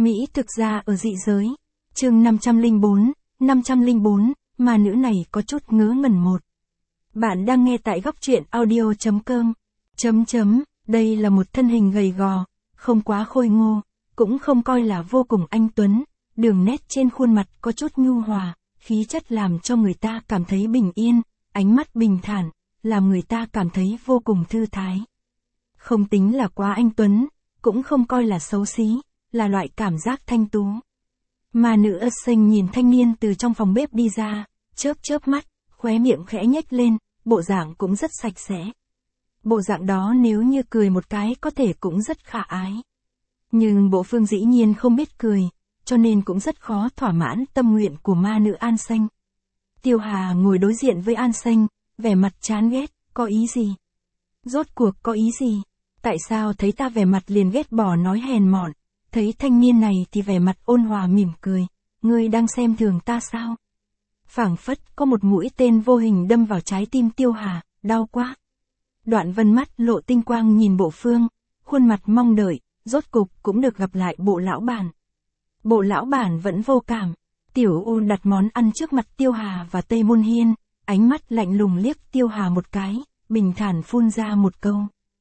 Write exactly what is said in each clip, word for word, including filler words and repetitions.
Mỹ thực ra ở dị giới. Chương năm trăm lẻ bốn, năm trăm lẻ bốn, mà nữ này có chút ngớ ngẩn một. Bạn đang nghe tại góc truyện audio chấm com. Chấm chấm, đây là một thân hình gầy gò, không quá khôi ngô, cũng không coi là vô cùng anh tuấn, đường nét trên khuôn mặt có chút nhu hòa, khí chất làm cho người ta cảm thấy bình yên, ánh mắt bình thản, làm người ta cảm thấy vô cùng thư thái. Không tính là quá anh tuấn, cũng không coi là xấu xí, là loại cảm giác thanh tú. Mà nữ ất sinh nhìn thanh niên từ trong phòng bếp đi ra, chớp chớp mắt, khóe miệng khẽ nhếch lên, bộ dạng cũng rất sạch sẽ. Bộ dạng đó nếu như cười một cái có thể cũng rất khả ái. Nhưng bộ phương dĩ nhiên không biết cười, cho nên cũng rất khó thỏa mãn tâm nguyện của ma nữ An Xanh. Tiêu Hà ngồi đối diện với An Xanh, vẻ mặt chán ghét, có ý gì? Rốt cuộc có ý gì? Tại sao thấy ta vẻ mặt liền ghét bỏ nói hèn mọn, thấy thanh niên này thì vẻ mặt ôn hòa mỉm cười, ngươi đang xem thường ta sao? Phảng phất có một mũi tên vô hình đâm vào trái tim Tiêu Hà, đau quá. Đoạn Vân mắt lộ tinh quang nhìn bộ phương, khuôn mặt mong đợi, rốt cục cũng được gặp lại bộ lão bản. Bộ lão bản vẫn vô cảm, Tiểu U đặt món ăn trước mặt Tiêu Hà và Tây Môn Hiên, ánh mắt lạnh lùng liếc Tiêu Hà một cái, bình thản phun ra một câu.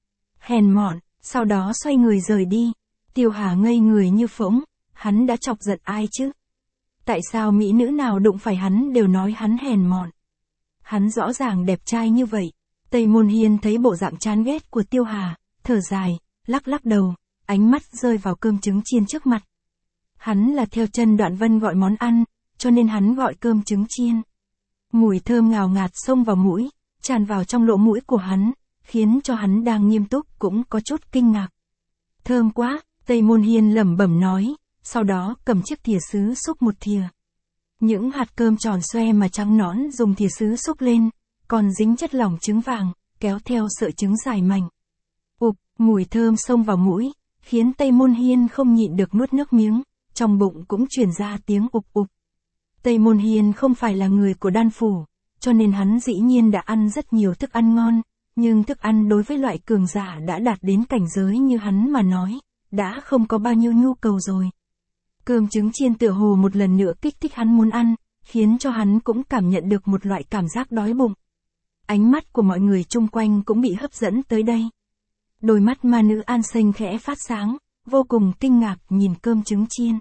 Hèn mọn, sau đó xoay người rời đi. Tiêu Hà ngây người như phỗng, hắn đã chọc giận ai chứ? Tại sao mỹ nữ nào đụng phải hắn đều nói hắn hèn mọn? Hắn rõ ràng đẹp trai như vậy. Tây Môn Hiên thấy bộ dạng chán ghét của Tiêu Hà, thở dài, lắc lắc đầu, ánh mắt rơi vào cơm trứng chiên trước mặt. Hắn là theo chân Đoạn Vân gọi món ăn, cho nên hắn gọi cơm trứng chiên. Mùi thơm ngào ngạt xông vào mũi, tràn vào trong lỗ mũi của hắn, khiến cho hắn đang nghiêm túc cũng có chút kinh ngạc. Thơm quá, Tây Môn Hiên lẩm bẩm nói, sau đó cầm chiếc thìa sứ xúc một thìa. Những hạt cơm tròn xoe mà trắng nõn dùng thìa sứ xúc lên, còn dính chất lỏng trứng vàng, kéo theo sợi trứng dài mảnh. Ụp, mùi thơm xông vào mũi, khiến Tây Môn Hiên không nhịn được nuốt nước miếng, trong bụng cũng truyền ra tiếng ụp ụp. Tây Môn Hiên không phải là người của đan phủ, cho nên hắn dĩ nhiên đã ăn rất nhiều thức ăn ngon, nhưng thức ăn đối với loại cường giả đã đạt đến cảnh giới như hắn mà nói, đã không có bao nhiêu nhu cầu rồi. Cơm trứng chiên tựa hồ một lần nữa kích thích hắn muốn ăn, khiến cho hắn cũng cảm nhận được một loại cảm giác đói bụng. Ánh mắt của mọi người chung quanh cũng bị hấp dẫn tới đây. Đôi mắt ma nữ An Xanh khẽ phát sáng, vô cùng kinh ngạc nhìn cơm trứng chiên.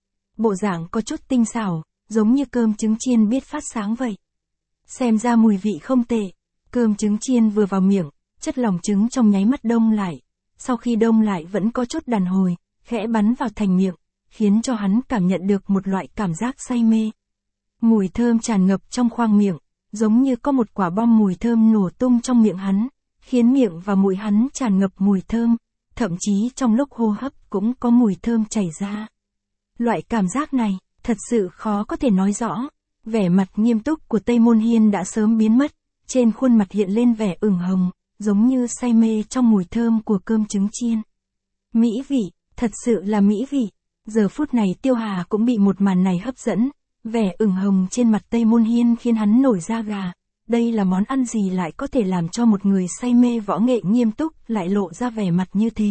Bộ dạng có chút tinh xảo, giống như cơm trứng chiên biết phát sáng vậy. Xem ra mùi vị không tệ. Cơm trứng chiên vừa vào miệng, chất lỏng trứng trong nháy mắt đông lại. Sau khi đông lại vẫn có chút đàn hồi, khẽ bắn vào thành miệng, khiến cho hắn cảm nhận được một loại cảm giác say mê. Mùi thơm tràn ngập trong khoang miệng, giống như có một quả bom mùi thơm nổ tung trong miệng hắn, khiến miệng và mũi hắn tràn ngập mùi thơm, thậm chí trong lúc hô hấp cũng có mùi thơm chảy ra. Loại cảm giác này, thật sự khó có thể nói rõ. Vẻ mặt nghiêm túc của Tây Môn Hiên đã sớm biến mất, trên khuôn mặt hiện lên vẻ ửng hồng, giống như say mê trong mùi thơm của cơm trứng chiên. Mỹ vị, thật sự là mỹ vị. Giờ phút này Tiêu Hà cũng bị một màn này hấp dẫn, vẻ ửng hồng trên mặt Tây Môn Hiên khiến hắn nổi da gà. Đây là món ăn gì lại có thể làm cho một người say mê võ nghệ nghiêm túc lại lộ ra vẻ mặt như thế?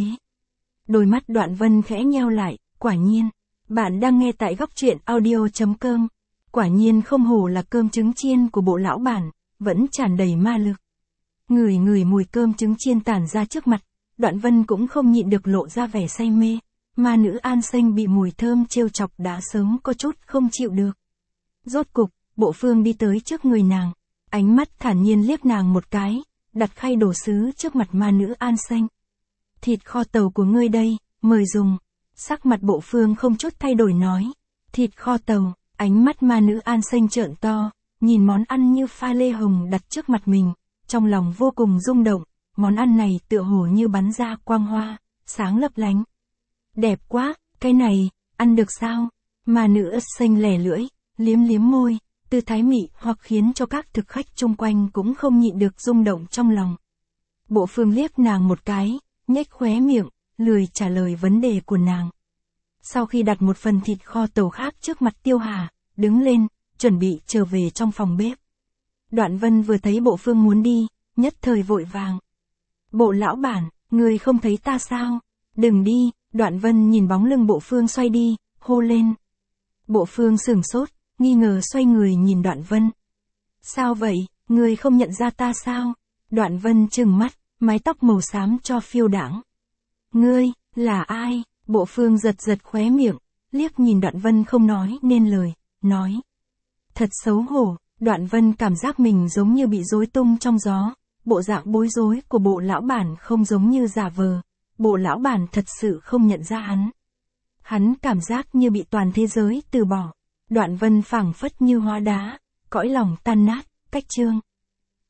Đôi mắt Đoạn Vân khẽ nheo lại, quả nhiên. Bạn đang nghe tại góc truyện audio chấm com. Quả nhiên không hổ là cơm trứng chiên của bộ lão bản, vẫn tràn đầy ma lực. Ngửi ngửi mùi cơm trứng chiên tản ra trước mặt, Đoạn Vân cũng không nhịn được lộ ra vẻ say mê. Ma nữ An Xanh bị mùi thơm trêu chọc đã sớm có chút không chịu được. Rốt cục, bộ phương đi tới trước người nàng, ánh mắt thản nhiên liếc nàng một cái, đặt khay đổ sứ trước mặt ma nữ An Xanh. Thịt kho tàu của ngươi đây, mời dùng. Sắc mặt bộ phương không chút thay đổi nói. Thịt kho tàu, ánh mắt ma nữ An Xanh trợn to, nhìn món ăn như pha lê hồng đặt trước mặt mình, trong lòng vô cùng rung động, món ăn này tựa hồ như bắn ra quang hoa, sáng lấp lánh. Đẹp quá, cái này, ăn được sao? Ma nữ ất xanh lẻ lưỡi, liếm liếm môi, tư thái mị hoặc khiến cho các thực khách chung quanh cũng không nhịn được rung động trong lòng. Bộ phương liếc nàng một cái, nhếch khóe miệng, lười trả lời vấn đề của nàng. Sau khi đặt một phần thịt kho tàu khác trước mặt Tiêu Hà, đứng lên, chuẩn bị trở về trong phòng bếp. Đoạn Vân vừa thấy bộ phương muốn đi, nhất thời vội vàng. Bộ lão bản, người không thấy ta sao? Đừng đi. Đoạn Vân nhìn bóng lưng bộ phương xoay đi, hô lên. Bộ Phương sửng sốt, nghi ngờ xoay người nhìn Đoạn Vân. Sao vậy, ngươi không nhận ra ta sao? Đoạn Vân trừng mắt, mái tóc màu xám cho phiêu đãng. Ngươi, là ai? Bộ Phương giật giật khóe miệng, liếc nhìn Đoạn Vân không nói nên lời, nói. Thật xấu hổ, Đoạn Vân cảm giác mình giống như bị rối tung trong gió, bộ dạng bối rối của bộ lão bản không giống như giả vờ, bộ lão bản thật sự không nhận ra hắn. Hắn cảm giác như bị toàn thế giới từ bỏ, Đoạn Vân phảng phất như hóa đá, cõi lòng tan nát, cách chương.